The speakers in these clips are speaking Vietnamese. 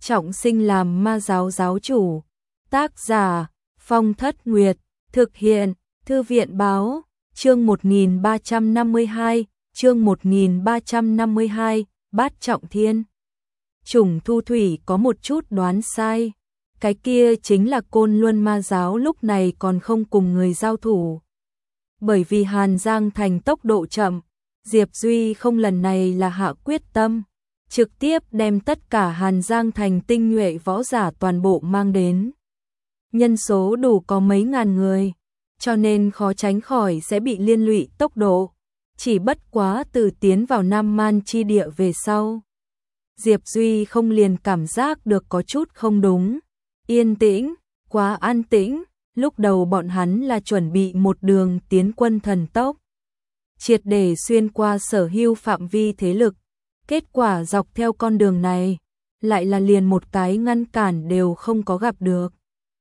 trọng sinh làm ma giáo giáo chủ. Tác giả Phong Thất Nguyệt, thực hiện Thư viện Báo, chương 1352, chương 1352, Bát Trọng Thiên. Chủng Thu Thủy có một chút đoán sai, cái kia chính là Côn Luân ma giáo lúc này còn không cùng người giao thủ. Bởi vì Hàn Giang Thành tốc độ chậm, Diệp Duy không lần này là hạ quyết tâm, trực tiếp đem tất cả Hàn Giang Thành tinh nhuệ võ giả toàn bộ mang đến. Nhân số đủ có mấy ngàn người, cho nên khó tránh khỏi sẽ bị liên lụy tốc độ, chỉ bất quá từ tiến vào Nam Man chi địa về sau. Diệp Duy không liền cảm giác được có chút không đúng, yên tĩnh, quá an tĩnh, lúc đầu bọn hắn là chuẩn bị một đường tiến quân thần tốc, triệt để xuyên qua sở hữu phạm vi thế lực, kết quả dọc theo con đường này, lại là liền một cái ngăn cản đều không có gặp được.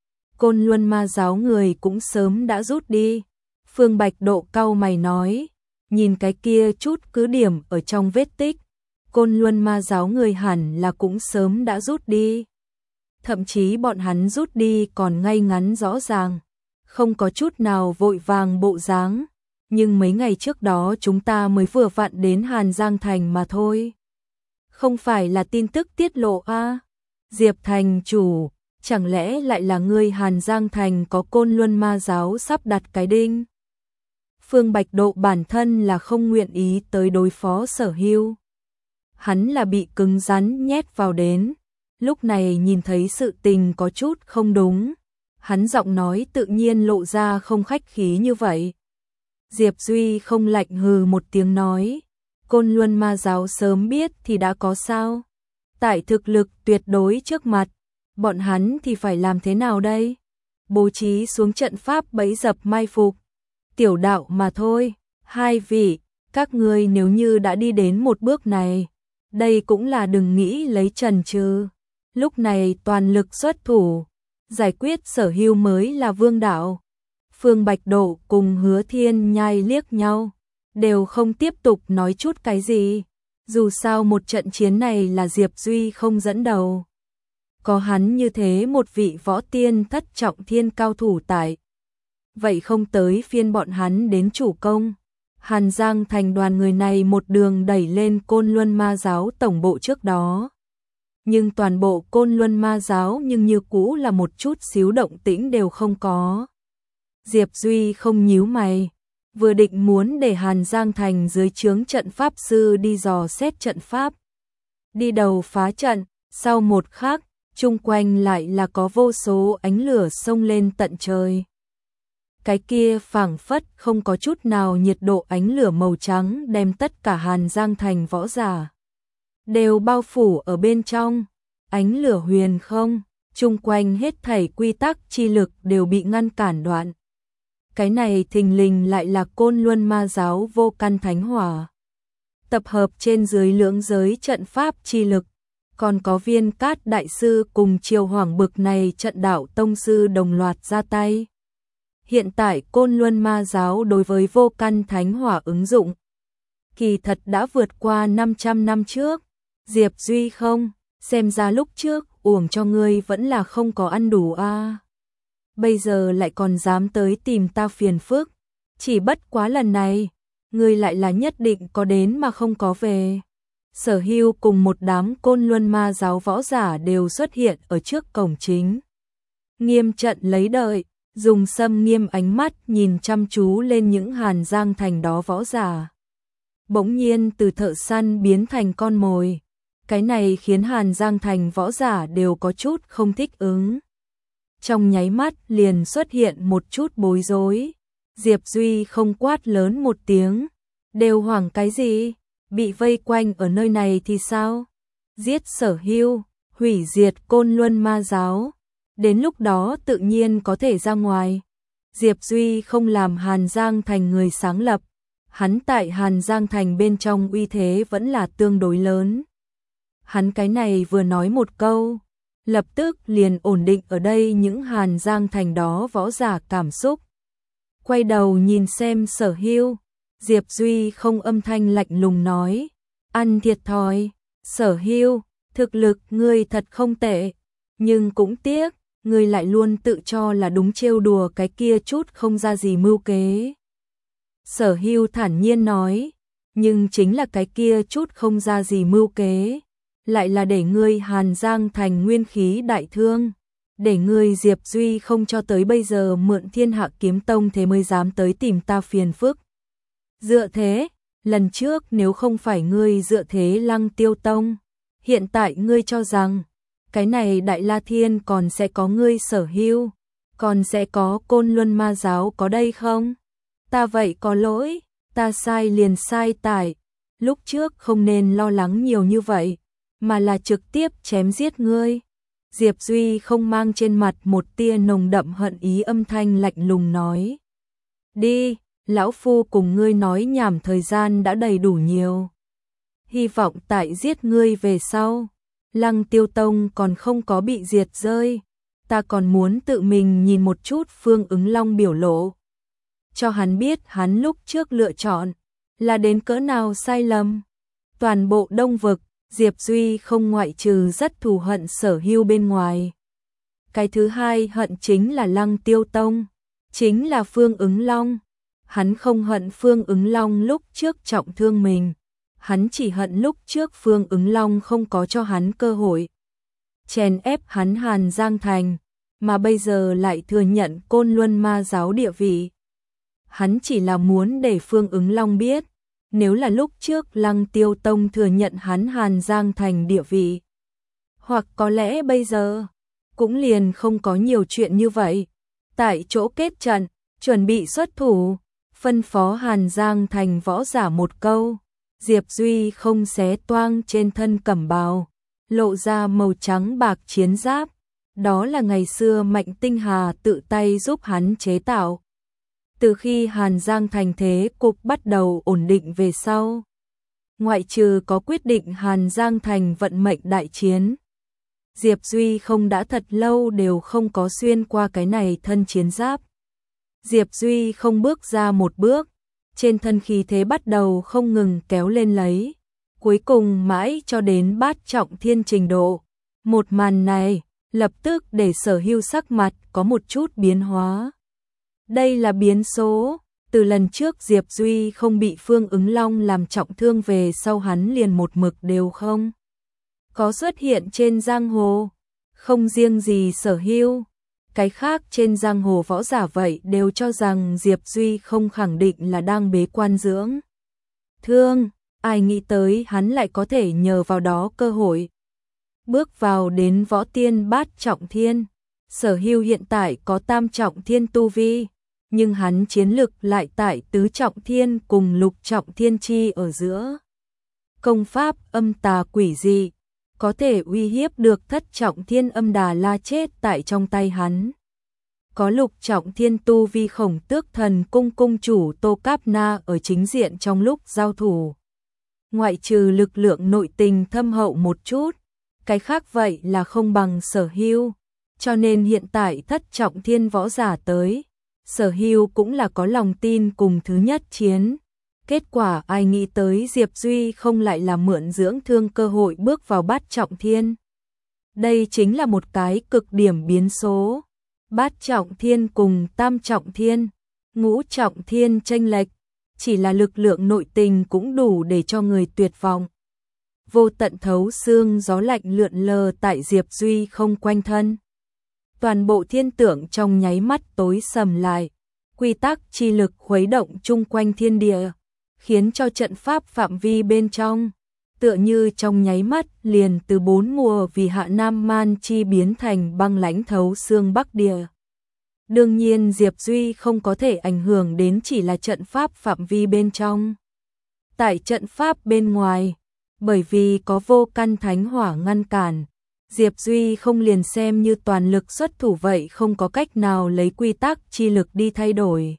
Côn Luân ma giáo người cũng sớm đã rút đi. Phương Bạch Độ cau mày nói, nhìn cái kia chút cứ điểm ở trong vết tích, Côn Luân ma giáo người hẳn là cũng sớm đã rút đi. Thậm chí bọn hắn rút đi còn ngay ngắn rõ ràng, không có chút nào vội vàng bộ dáng, nhưng mấy ngày trước đó chúng ta mới vừa vặn đến Hàn Giang Thành mà thôi. Không phải là tin tức tiết lộ a? Diệp thành chủ, chẳng lẽ lại là ngươi Hàn Giang Thành có Côn Luân ma giáo sắp đặt cái đinh? Phương Bạch Độ bản thân là không nguyện ý tới đối phó Sở Hưu. Hắn là bị cứng rắn nhét vào đến, lúc này nhìn thấy sự tình có chút không đúng, hắn giọng nói tự nhiên lộ ra không khách khí như vậy. Diệp Duy không lạnh hừ một tiếng nói, Côn Luân ma giáo sớm biết thì đã có sao? Tại thực lực tuyệt đối trước mặt, bọn hắn thì phải làm thế nào đây? Bố trí xuống trận pháp bẫy dập mai phục. Tiểu đạo mà thôi, hai vị, các ngươi nếu như đã đi đến một bước này, đây cũng là đừng nghĩ lấy chần chừ. Lúc này toàn lực xuất thủ, giải quyết Sở Hưu mới là vương đạo. Phương Bạch Độ cùng Hứa Thiên Nhai liếc nhau, đều không tiếp tục nói chút cái gì. Dù sao một trận chiến này là Diệp Duy không dẫn đầu. Có hắn như thế một vị võ tiên thất trọng thiên cao thủ tại. Vậy không tới phiên bọn hắn đến chủ công. Hàn Giang Thành đoàn người này một đường đẩy lên Côn Luân ma giáo tổng bộ trước đó. Nhưng toàn bộ Côn Luân ma giáo nhưng như cũ là một chút xíu động tĩnh đều không có. Diệp Duy không nhíu mày, vừa định muốn để Hàn Giang Thành dưới trướng trận pháp sư đi dò xét trận pháp, đi đầu phá trận, sau một khắc, chung quanh lại là có vô số ánh lửa xông lên tận trời. Cái kia phảng phất không có chút nào nhiệt độ ánh lửa màu trắng đem tất cả Hàn Giang Thành võ giả đều bao phủ ở bên trong, ánh lửa huyền không, chung quanh hết thảy quy tắc chi lực đều bị ngăn cản đoạn. Cái này thình lình lại là Côn Luân ma giáo vô căn thánh hỏa. Tập hợp trên dưới lưỡng giới trận pháp chi lực, còn có Viên Cát đại sư cùng Triều Hoàng bực này trận đạo tông sư đồng loạt ra tay. Hiện tại Côn Luân ma giáo đối với vô căn thánh hỏa ứng dụng, kỳ thật đã vượt qua 500 năm trước. Diệp Duy không, xem ra lúc trước uổng cho ngươi vẫn là không có ăn đủ a. Bây giờ lại còn dám tới tìm ta phiền phức, chỉ bất quá lần này, ngươi lại là nhất định có đến mà không có về. Sở Hưu cùng một đám Côn Luân ma giáo võ giả đều xuất hiện ở trước cổng chính. Nghiêm trận lấy đợi, dùng xâm nghiêm ánh mắt nhìn chăm chú lên những Hàn Giang Thành đó võ giả. Bỗng nhiên từ thợ săn biến thành con mồi. Cái này khiến Hàn Giang Thành võ giả đều có chút không thích ứng. Trong nháy mắt liền xuất hiện một chút bối rối. Diệp Duy không quát lớn một tiếng. Đều hoảng cái gì? Bị vây quanh ở nơi này thì sao? Giết Sở Hưu, hủy diệt Côn Luân ma giáo. Đến lúc đó tự nhiên có thể ra ngoài. Diệp Duy không làm Hàn Giang Thành người sáng lập. Hắn tại Hàn Giang Thành bên trong uy thế vẫn là tương đối lớn. Hắn cái này vừa nói một câu, lập tức liền ổn định ở đây những Hàn Giang Thành đó võ giả cảm xúc. Quay đầu nhìn xem Sở Hưu, Diệp Duy không âm thanh lạnh lùng nói, ăn thiệt thòi. Sở Hưu, thực lực ngươi thật không tệ, nhưng cũng tiếc, ngươi lại luôn tự cho là đúng trêu đùa cái kia chút không ra gì mưu kế. Sở Hưu thản nhiên nói, nhưng chính là cái kia chút không ra gì mưu kế, lại là để ngươi Hàn Giang thành nguyên khí đại thương, để ngươi Diệp Duy không cho tới bây giờ mượn Thiên Hạ Kiếm Tông thế mới dám tới tìm ta phiền phức. Dựa thế, lần trước nếu không phải ngươi dựa thế Lăng Tiêu Tông, hiện tại ngươi cho rằng cái này Đại La Thiên còn sẽ có ngươi Sở Hưu, còn sẽ có Côn Luân Ma giáo có đây không? Ta vậy có lỗi, ta sai liền sai tại, lúc trước không nên lo lắng nhiều như vậy, mà là trực tiếp chém giết ngươi. Diệp Duy không mang trên mặt một tia nồng đậm hận ý, âm thanh lạnh lùng nói. Đi, lão phu cùng ngươi nói nhảm thời gian đã đầy đủ nhiều. Hy vọng tại giết ngươi về sau, Lăng Tiêu Tông còn không có bị diệt rơi, ta còn muốn tự mình nhìn một chút Phương Ứng Long biểu lộ, cho hắn biết hắn lúc trước lựa chọn là đến cỡ nào sai lầm. Toàn bộ Đông Vực, Diệp Duy không ngoại trừ rất thù hận Sở Hưu bên ngoài. Cái thứ hai hận chính là Lăng Tiêu Tông, chính là Phương Ứng Long. Hắn không hận Phương Ứng Long lúc trước trọng thương mình, hắn chỉ hận lúc trước Phương Ứng Long không có cho hắn cơ hội chèn ép hắn Hàn Giang thành, mà bây giờ lại thừa nhận Côn Luân Ma giáo địa vị. Hắn chỉ là muốn để Phương Ứng Long biết, nếu là lúc trước Lăng Tiêu Tông thừa nhận hắn Hàn Giang thành địa vị, hoặc có lẽ bây giờ cũng liền không có nhiều chuyện như vậy. Tại chỗ kết trận, chuẩn bị xuất thủ, phân phó Hàn Giang thành võ giả một câu, Diệp Duy không xé toang trên thân cẩm bào, lộ ra màu trắng bạc chiến giáp, đó là ngày xưa Mạnh Tinh Hà tự tay giúp hắn chế tạo. Từ khi Hàn Giang thành thế cục bắt đầu ổn định về sau, ngoại trừ có quyết định Hàn Giang thành vận mệnh đại chiến, Diệp Duy không đã thật lâu đều không có xuyên qua cái này thân chiến giáp. Diệp Duy không bước ra một bước, trên thân khí thế bắt đầu không ngừng kéo lên lấy, cuối cùng mãi cho đến bát trọng thiên trình độ. Một màn này lập tức để Sở Hưu sắc mặt có một chút biến hóa. Đây là biến số, từ lần trước Diệp Duy không bị Phương Ứng Long làm trọng thương về sau hắn liền một mực đều không có xuất hiện trên giang hồ, không riêng gì Sở Hưu, cái khác trên giang hồ võ giả vậy đều cho rằng Diệp Duy không khẳng định là đang bế quan dưỡng thương, ai nghĩ tới hắn lại có thể nhờ vào đó cơ hội bước vào đến võ tiên bát trọng thiên. Sở Hưu hiện tại có tam trọng thiên tu vi, nhưng hắn chiến lực lại tại tứ trọng thiên cùng lục trọng thiên chi ở giữa. Công pháp âm tà quỷ dị, có thể uy hiếp được thất trọng thiên Âm Đà La chết tại trong tay hắn. Có lục trọng thiên tu vi Khổng Tước Thần cung cung chủ Tô Cáp Na ở chính diện trong lúc giao thủ. Ngoại trừ lực lượng nội tình thâm hậu một chút, cái khác vậy là không bằng Sở Hưu, cho nên hiện tại thất trọng thiên võ giả tới, Sở Hưu cũng là có lòng tin cùng thứ nhất chiến. Kết quả ai nghĩ tới Diệp Duy không lại là mượn dưỡng thương cơ hội bước vào bát trọng thiên. Đây chính là một cái cực điểm biến số. Bát trọng thiên cùng tam trọng thiên, ngũ trọng thiên chênh lệch, chỉ là lực lượng nội tình cũng đủ để cho người tuyệt vọng. Vô tận thấu xương gió lạnh lượn lờ tại Diệp Duy không quanh thân. Toàn bộ thiên tượng trong nháy mắt tối sầm lại, quy tắc chi lực khuấy động chung quanh thiên địa, khiến cho trận pháp phạm vi bên trong, tựa như trong nháy mắt liền từ bốn mùa vì hạ Nam Man chi biến thành băng lãnh thấu xương Bắc địa. Đương nhiên Diệp Duy không có thể ảnh hưởng đến chỉ là trận pháp phạm vi bên trong. Tại trận pháp bên ngoài, bởi vì có vô căn thánh hỏa ngăn cản, Diệp Duy không liền xem như toàn lực xuất thủ vậy không có cách nào lấy quy tắc chi lực đi thay đổi.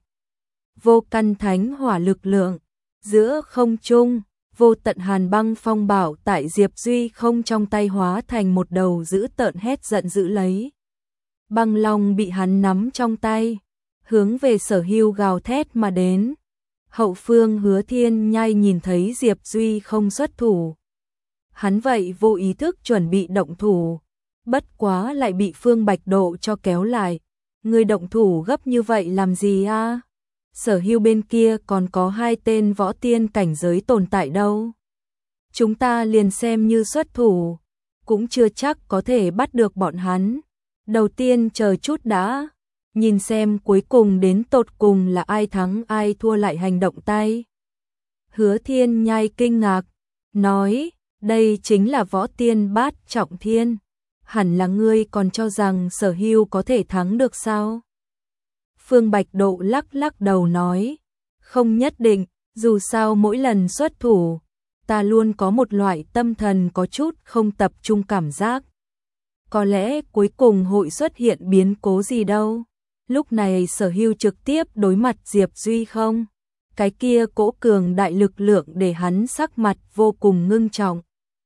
Vô căn thánh hỏa lực lượng, giữa không trung, vô tận hàn băng phong bảo tại Diệp Duy không trong tay hóa thành một đầu dữ tợn hét giận dữ lấy. Băng long bị hắn nắm trong tay, hướng về Sở Hưu gào thét mà đến. Hậu phương Hứa Thiên Nhai nhìn thấy Diệp Duy không xuất thủ, Hắn vậy vô ý thức chuẩn bị động thủ, bất quá lại bị Phương Bạch Độ cho kéo lại. Người động thủ gấp như vậy làm gì a? Sở Hưu bên kia còn có 2 tên võ tiên cảnh giới tồn tại đâu. Chúng ta liền xem như xuất thủ, cũng chưa chắc có thể bắt được bọn hắn. Đầu tiên chờ chút đã, nhìn xem cuối cùng đến tột cùng là ai thắng ai thua lại hành động tay. Hứa Thiên Nhai kinh ngạc, nói, đây chính là võ tiên bát trọng thiên. Hẳn là ngươi còn cho rằng Sở Hưu có thể thắng được sao? Phương Bạch Độ lắc lắc đầu nói, không nhất định, dù sao mỗi lần xuất thủ, ta luôn có một loại tâm thần có chút không tập trung cảm giác. Có lẽ cuối cùng hội xuất hiện biến cố gì đâu. Lúc này Sở Hưu trực tiếp đối mặt Diệp Duy không? Cái kia cỗ cường đại lực lượng để hắn sắc mặt vô cùng ngưng trọng.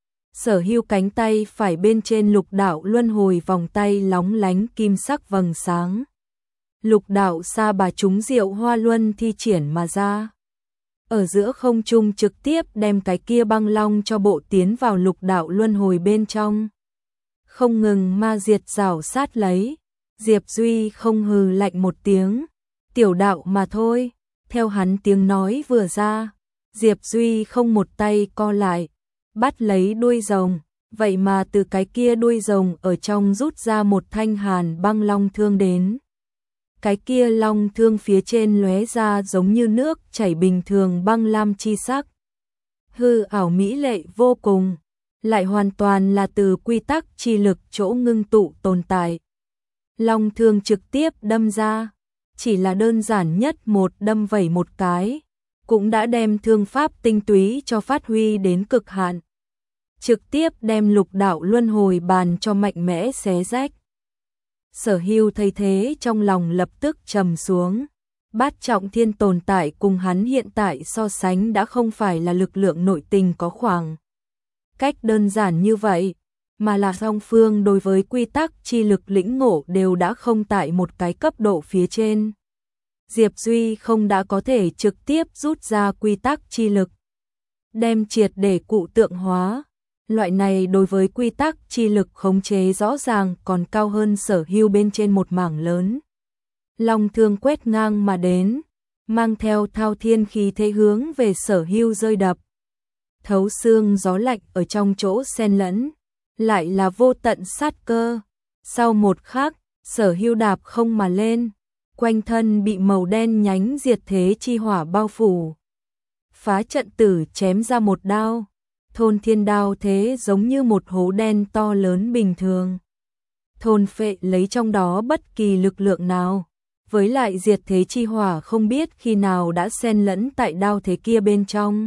Sở Hưu cánh tay phải bên trên lục đạo luân hồi vòng tay lóng lánh kim sắc vầng sáng. Lục đạo sa bà trúng diệu hoa luân thi triển mà ra. Ở giữa không trung trực tiếp đem cái kia băng long cho bộ tiến vào lục đạo luân hồi bên trong. Không ngừng ma diệt rào sát lấy. Diệp Duy không hừ lạnh một tiếng. Tiểu đạo mà thôi. Theo hắn tiếng nói vừa ra, Diệp Duy không một tay co lại, bắt lấy đuôi rồng, vậy mà từ cái kia đuôi rồng ở trong rút ra một thanh hàn băng long thương đến. Cái kia long thương phía trên lóe ra giống như nước chảy bình thường băng lam chi sắc. Hư ảo mỹ lệ vô cùng, lại hoàn toàn là từ quy tắc chi lực chỗ ngưng tụ tồn tại. Long thương trực tiếp đâm ra, chỉ là đơn giản nhất một đâm vẩy một cái, cũng đã đem thương pháp tinh túy cho phát huy đến cực hạn. Trực tiếp đem lục đạo luân hồi bàn cho mạnh mẽ xé rách. Sở Hưu thấy thế trong lòng lập tức trầm xuống. Bát trọng thiên tồn tại cùng hắn hiện tại so sánh đã không phải là lực lượng nội tình có khoảng cách đơn giản như vậy, mà là song phương đối với quy tắc chi lực lĩnh ngộ đều đã không tại một cái cấp độ phía trên. Diệp Duy không đã có thể trực tiếp rút ra quy tắc chi lực, đem triệt để cụ tượng hóa. Loại này đối với quy tắc chi lực khống chế rõ ràng còn cao hơn Sở Hưu bên trên một mảng lớn. Long thương quét ngang mà đến, mang theo thao thiên khí thế hướng về Sở Hưu rơi đập. Thấu xương gió lạnh ở trong chỗ xen lẫn, lại là vô tận sát cơ. Sau một khắc, Sở Hưu đạp không mà lên, quanh thân bị màu đen nhánh diệt thế chi hỏa bao phủ. Phá trận tử chém ra một đao, thôn thiên đao thế giống như một hố đen to lớn bình thường. Thôn phệ lấy trong đó bất kỳ lực lượng nào, với lại diệt thế chi hỏa không biết khi nào đã xen lẫn tại đao thế kia bên trong.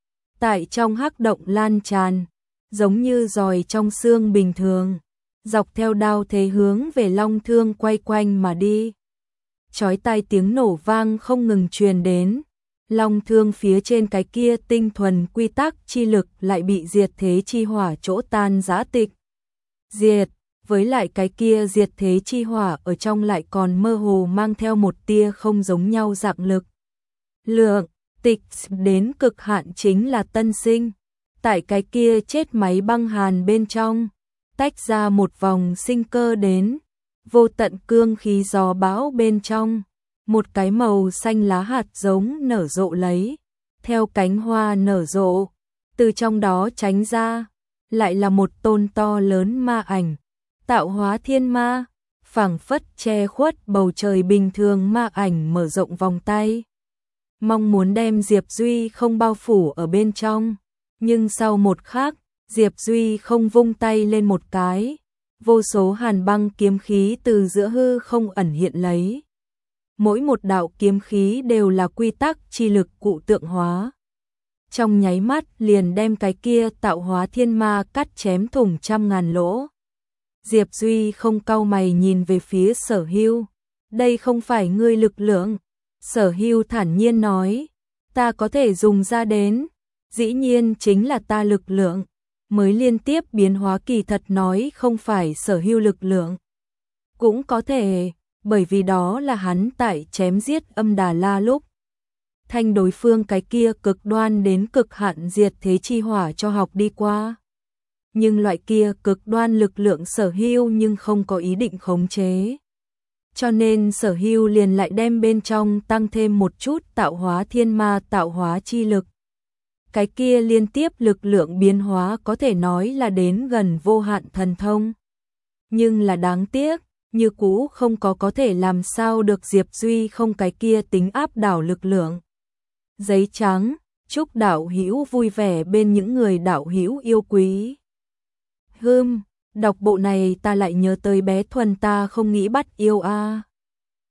Tại trong hắc động lan tràn, giống như giòi trong xương bình thường, dọc theo đao thế hướng về long thương quay quanh mà đi. Chói tai tiếng nổ vang không ngừng truyền đến, long thương phía trên cái kia tinh thuần quy tắc chi lực lại bị diệt thế chi hỏa chỗ tan rã tịch. Diệt, với lại cái kia diệt thế chi hỏa ở trong lại còn mơ hồ mang theo một tia không giống nhau dạng lực. Lượng, tịch đến cực hạn chính là tân sinh. Tại cái kia chết máy băng hàn bên trong, tách ra một vòng sinh cơ đến, vô tận cương khí gió bão bên trong, một cái màu xanh lá hạt giống nở rộ lấy, theo cánh hoa nở rộ, từ trong đó tránh ra, lại là một tôn to lớn ma ảnh, tạo hóa thiên ma, phảng phất che khuất bầu trời bình thường ma ảnh mở rộng vòng tay, mong muốn đem Diệp Duy không bao phủ ở bên trong. Nhưng sau một khắc, Diệp Duy không vung tay lên một cái, vô số hàn băng kiếm khí từ giữa hư không ẩn hiện lấy. Mỗi một đạo kiếm khí đều là quy tắc chi lực cụ tượng hóa. Trong nháy mắt liền đem cái kia tạo hóa thiên ma cắt chém thủng trăm ngàn lỗ. Diệp Duy không cau mày nhìn về phía Sở Hưu. Đây không phải ngươi lực lượng. Sở Hưu thản nhiên nói, ta có thể dùng ra đến. Dĩ nhiên chính là ta lực lượng, mới liên tiếp biến hóa kỳ thật nói không phải Sở Hưu lực lượng. Cũng có thể, bởi vì đó là hắn tại chém giết Âm Đà La lúc. Thanh đối phương cái kia cực đoan đến cực hạn diệt thế chi hỏa cho học đi qua. nhưng loại kia cực đoan lực lượng Sở Hưu nhưng không có ý định khống chế. Cho nên Sở Hưu liền lại đem bên trong tăng thêm một chút tạo hóa thiên ma tạo hóa chi lực. Cái kia liên tiếp lực lượng biến hóa có thể nói là đến gần vô hạn thần thông. Nhưng là đáng tiếc, như cũ không có thể làm sao được Diệp Duy không cái kia tính áp đảo lực lượng. Giấy trắng, chúc đạo hữu vui vẻ bên những người đạo hữu yêu quý. Đọc bộ này ta lại nhớ tới bé Thuần ta không nghĩ bắt yêu a.